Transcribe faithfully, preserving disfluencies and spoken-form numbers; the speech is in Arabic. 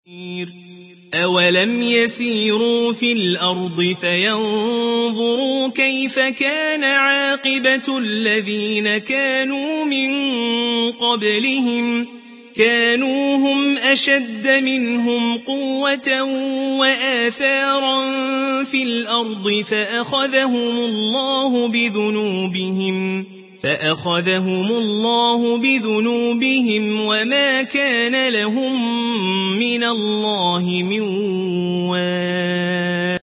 أولم يسيروا في الأرض فينظروا كيف كان عاقبة الذين كانوا من قبلهم كانوا هم أشد منهم قوة وآثارا في الأرض فأخذهم الله بذنوبهم فأخذهم الله بذنوبهم وما كان لهم من الله من واق